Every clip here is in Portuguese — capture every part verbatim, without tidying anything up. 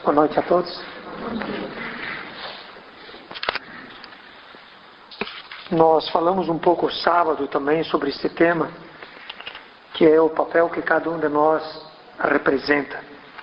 Boa noite a todos. Nós falamos um pouco sábado também sobre esse tema, que é o papel que cada um de nós representa.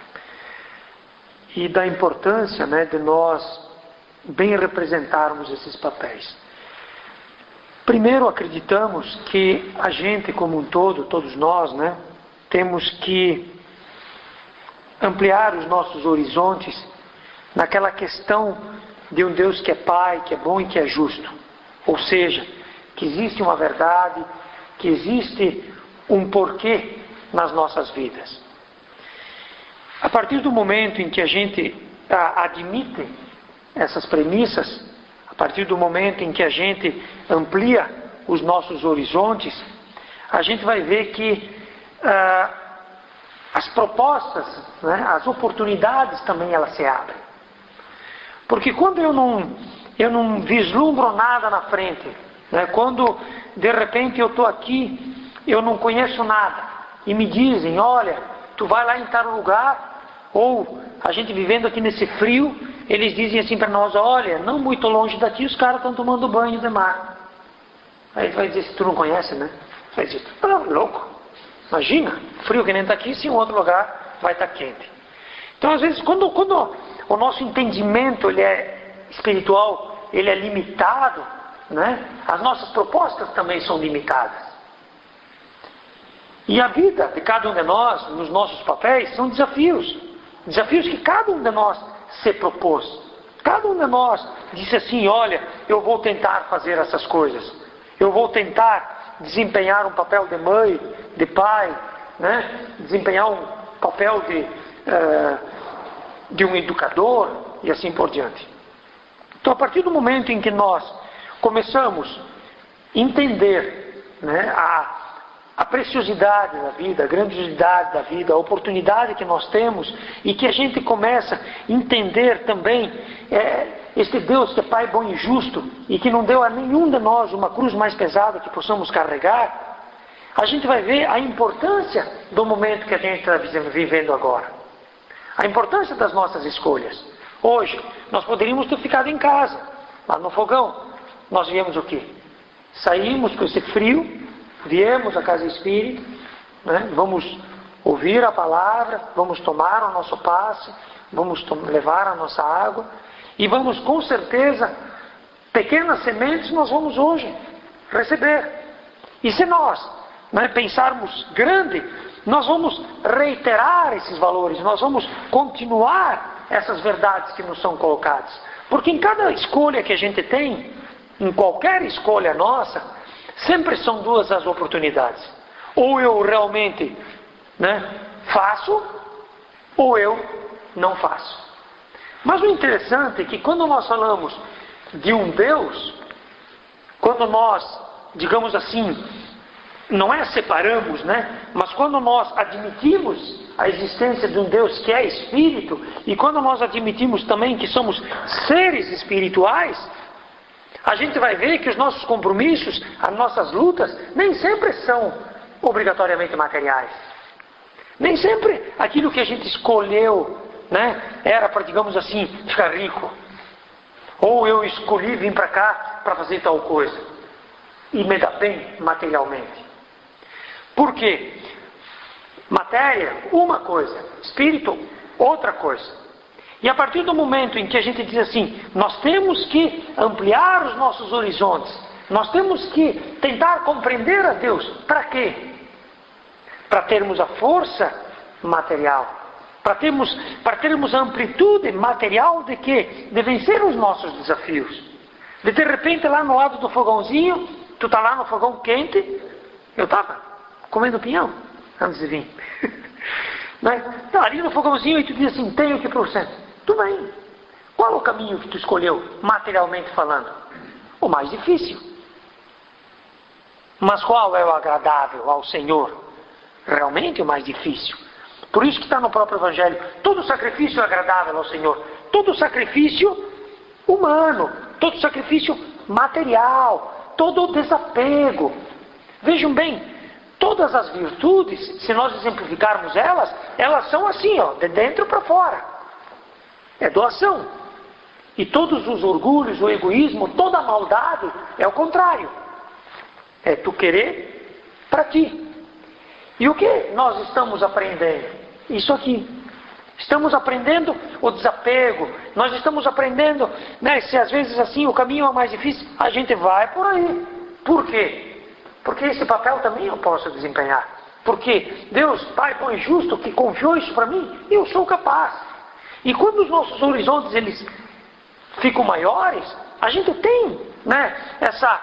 E da importância, né, de nós bem representarmos esses papéis. Primeiro, acreditamos que a gente como um todo, todos nós, né, temos que ampliar os nossos horizontes naquela questão de um Deus que é Pai, que é bom e que é justo. Ou seja, que existe uma verdade, que existe um porquê nas nossas vidas. A partir do momento em que a gente ah, admite essas premissas, a partir do momento em que a gente amplia os nossos horizontes, a gente vai ver que ah, as propostas, né, as oportunidades também elas se abrem. Porque quando eu não, eu não vislumbro nada na frente, né, quando de repente eu estou aqui, eu não conheço nada, e me dizem, olha, tu vai lá em tal lugar, ou a gente vivendo aqui nesse frio, eles dizem assim para nós, olha, não muito longe daqui os caras estão tomando banho de mar. Aí tu vai dizer, se tu não conhece, né? Vai dizer, tu tá louco. Imagina, frio que nem está aqui, se em outro lugar vai estar quente. Então, às vezes, quando, quando o nosso entendimento ele é espiritual, ele é limitado, né? As nossas propostas também são limitadas. E a vida de cada um de nós, nos nossos papéis, são desafios. Desafios que cada um de nós se propôs. Cada um de nós disse assim, olha, eu vou tentar fazer essas coisas. Eu vou tentar desempenhar um papel de mãe, de pai, né? Desempenhar um papel de, uh, de um educador e assim por diante. Então, a partir do momento em que nós começamos a entender, né, a, a preciosidade da vida, a grandiosidade da vida, a oportunidade que nós temos e que a gente começa a entender também é, este Deus que é Pai bom e justo e que não deu a nenhum de nós uma cruz mais pesada que possamos carregar, a gente vai ver a importância do momento que a gente está vivendo agora. A importância das nossas escolhas. Hoje, nós poderíamos ter ficado em casa, lá no fogão. Nós viemos o quê? Saímos com esse frio, viemos à casa espírita, né? Vamos ouvir a palavra, vamos tomar o nosso passe, vamos levar a nossa água, e vamos com certeza, pequenas sementes nós vamos hoje receber. E se nós, né, pensarmos grande, nós vamos reiterar esses valores, nós vamos continuar essas verdades que nos são colocadas. Porque em cada escolha que a gente tem, em qualquer escolha nossa, sempre são duas as oportunidades. Ou eu realmente, né, faço, ou eu não faço. Mas o interessante é que quando nós falamos de um Deus, quando nós, digamos assim, não é separamos, né? Mas quando nós admitimos a existência de um Deus que é Espírito, e quando nós admitimos também que somos seres espirituais, a gente vai ver que os nossos compromissos, as nossas lutas, nem sempre são obrigatoriamente materiais. Nem sempre aquilo que a gente escolheu, né, era para, digamos assim, ficar rico. Ou eu escolhi vir para cá para fazer tal coisa. E me dá bem materialmente. Por quê? Matéria, uma coisa. Espírito, outra coisa. E a partir do momento em que a gente diz assim, nós temos que ampliar os nossos horizontes. Nós temos que tentar compreender a Deus. Para quê? Para termos a força material. Para termos, para termos a amplitude material de quê? De vencer os nossos desafios. De de repente lá no lado do fogãozinho, tu está lá no fogão quente, eu estava comendo pinhão antes de vir. Está ali no fogãozinho e tu diz assim, tenho que por cento. Tudo bem. Qual é o caminho que tu escolheu, materialmente falando? O mais difícil. Mas qual é o agradável ao Senhor? Realmente o mais difícil. Por isso que está no próprio Evangelho, todo sacrifício é agradável ao Senhor. Todo sacrifício humano, todo sacrifício material, todo desapego. Vejam bem, todas as virtudes, se nós exemplificarmos elas, elas são assim, ó, de dentro para fora. é doação. E todos os orgulhos, o egoísmo, toda a maldade é o contrário. É tu querer para ti. E o que nós estamos aprendendo? Isso aqui. Estamos aprendendo o desapego. Nós estamos aprendendo, né, se às vezes assim o caminho é mais difícil, a gente vai por aí. Por quê? Porque esse papel também eu posso desempenhar. Porque Deus, Pai bom e justo, que confiou isso para mim, eu sou capaz. E quando os nossos horizontes eles ficam maiores, a gente tem, né, essa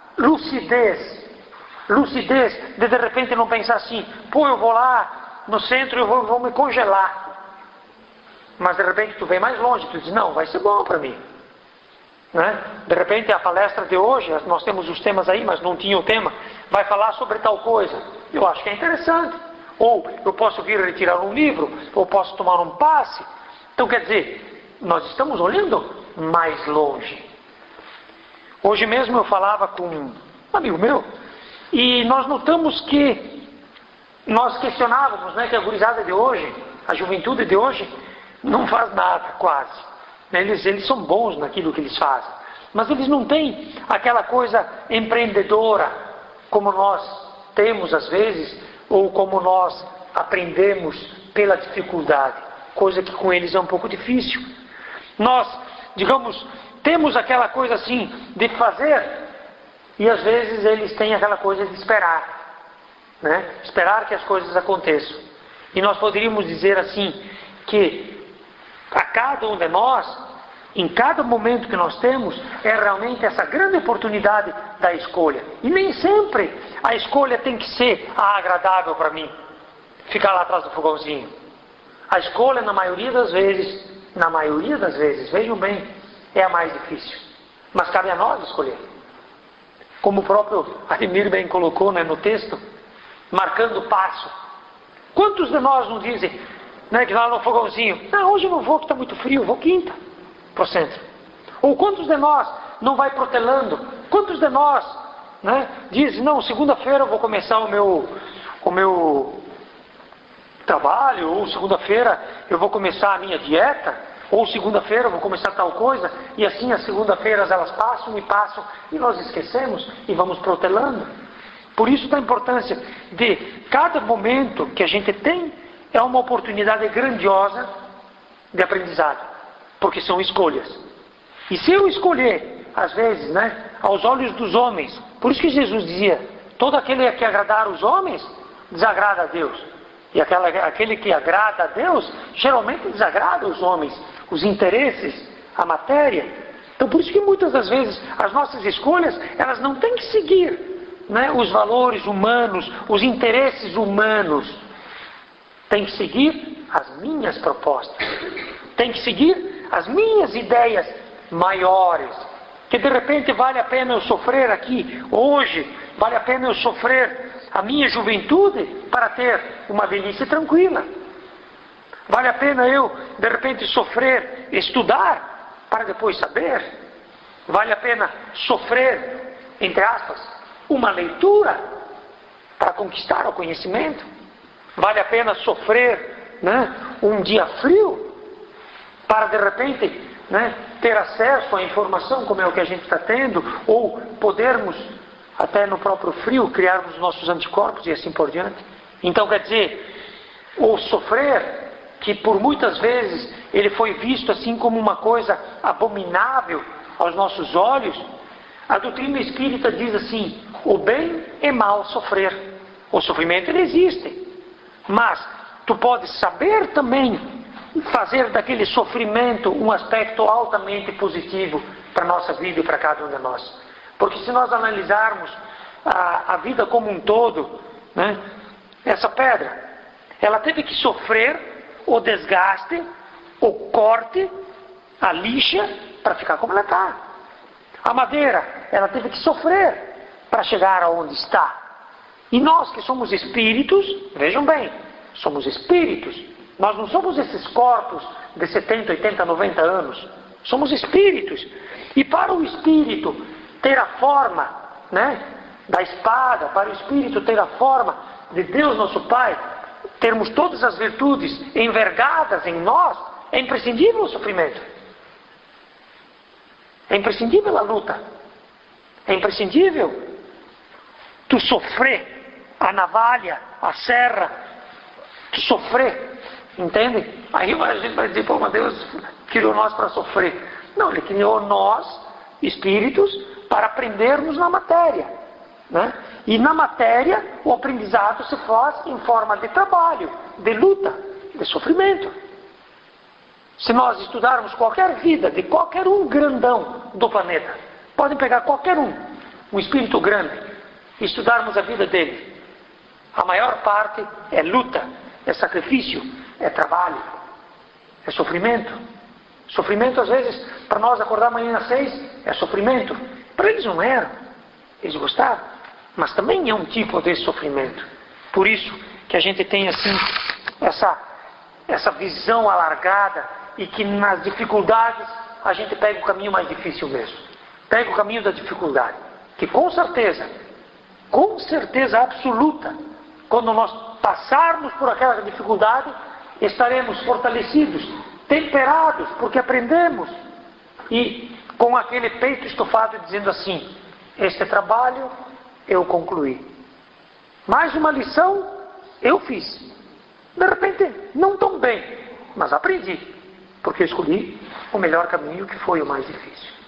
lucidez. Lucidez de de repente não pensar assim, pô, eu vou lá no centro e eu vou, vou me congelar. Mas de repente tu vem mais longe, tu diz, não, vai ser bom para mim. Né? De repente a palestra de hoje, nós temos os temas aí, mas não tinha o tema, vai falar sobre tal coisa. Eu acho que é interessante. Ou eu posso vir retirar um livro, ou posso tomar um passe. Então quer dizer, nós estamos olhando mais longe. Hoje mesmo eu falava com um amigo meu, e nós notamos que nós questionávamos, né, que a gurizada de hoje, a juventude de hoje, não faz nada, quase. Eles, eles são bons naquilo que eles fazem. Mas eles não têm aquela coisa empreendedora, como nós temos às vezes, ou como nós aprendemos pela dificuldade. Coisa que com eles é um pouco difícil. Nós, digamos, temos aquela coisa assim, de fazer, e às vezes eles têm aquela coisa de esperar. Né? Esperar que as coisas aconteçam. E nós poderíamos dizer assim, que a cada um de nós, em cada momento que nós temos, é realmente essa grande oportunidade da escolha. E nem sempre a escolha tem que ser a agradável para mim, ficar lá atrás do fogãozinho. A escolha, na maioria das vezes, na maioria das vezes, vejam bem, é a mais difícil. Mas cabe a nós escolher. Como o próprio Ademir bem colocou, né, no texto, marcando o passo. Quantos de nós não dizem, né, que lá no fogãozinho, não, hoje eu não vou que está muito frio, vou quinta para o centro. Ou quantos de nós não vai protelando? Quantos de nós, né, dizem, não, segunda-feira eu vou começar o meu, o meu trabalho, ou segunda-feira eu vou começar a minha dieta, ou segunda-feira eu vou começar tal coisa, e assim as segunda-feiras elas passam e passam, e nós esquecemos e vamos protelando. Por isso da importância de cada momento que a gente tem, é uma oportunidade grandiosa de aprendizado, porque são escolhas. E se eu escolher, às vezes, né, aos olhos dos homens, por isso que Jesus dizia, todo aquele que agradar os homens, desagrada a Deus. E aquela, aquele que agrada a Deus, geralmente desagrada os homens, os interesses, a matéria. Então por isso que muitas das vezes as nossas escolhas, elas não têm que seguir, né, os valores humanos, os interesses humanos. Tem que seguir as minhas propostas. Tem que seguir as minhas ideias maiores. Que de repente vale a pena eu sofrer aqui, hoje, vale a pena eu sofrer a minha juventude para ter uma velhice tranquila. Vale a pena eu, de repente, sofrer, estudar, para depois saber. Vale a pena sofrer, entre aspas, uma leitura, para conquistar o conhecimento. Vale a pena sofrer, né, um dia frio para de repente, né, ter acesso à informação como é o que a gente está tendo, ou podermos até no próprio frio criarmos nossos anticorpos e assim por diante. Então quer dizer, o sofrer, que por muitas vezes ele foi visto assim como uma coisa abominável aos nossos olhos, a doutrina espírita diz assim, o bem é mal sofrer. O sofrimento ele existe. Mas tu podes saber também fazer daquele sofrimento um aspecto altamente positivo para a nossa vida e para cada um de nós. Porque se nós analisarmos a, a vida como um todo, né, essa pedra, ela teve que sofrer o desgaste, o corte, a lixa, para ficar como ela está. A madeira, ela teve que sofrer para chegar aonde está. E nós que somos espíritos, vejam bem, somos espíritos. Nós não somos esses corpos de setenta, oitenta, noventa anos. Somos espíritos. E para o espírito ter a forma, né, da espada, para o espírito ter a forma de Deus nosso Pai, termos todas as virtudes envergadas em nós, é imprescindível o sofrimento. É imprescindível a luta. É imprescindível tu sofrer a navalha, a serra, tu sofrer, entende? Aí a gente vai dizer, pô, mas Deus criou nós para sofrer. Não, Ele criou nós, espíritos, para aprendermos na matéria, né? E na matéria, o aprendizado se faz em forma de trabalho, de luta, de sofrimento. Se nós estudarmos qualquer vida de qualquer um grandão do planeta, podem pegar qualquer um, um espírito grande, e estudarmos a vida dele, a maior parte é luta, é sacrifício, é trabalho, é sofrimento. Sofrimento, às vezes, para nós acordar amanhã às seis, é sofrimento. Para eles não era. Eles gostavam. Mas também é um tipo de sofrimento. Por isso que a gente tem, assim, essa, essa visão alargada e que nas dificuldades a gente pega o caminho mais difícil mesmo. Pega o caminho da dificuldade. Que com certeza, com certeza absoluta, quando nós passarmos por aquela dificuldade, estaremos fortalecidos, temperados, porque aprendemos, e com aquele peito estufado dizendo assim, este trabalho eu concluí. Mais uma lição eu fiz. De repente, não tão bem, mas aprendi, porque eu escolhi o melhor caminho, que foi o mais difícil.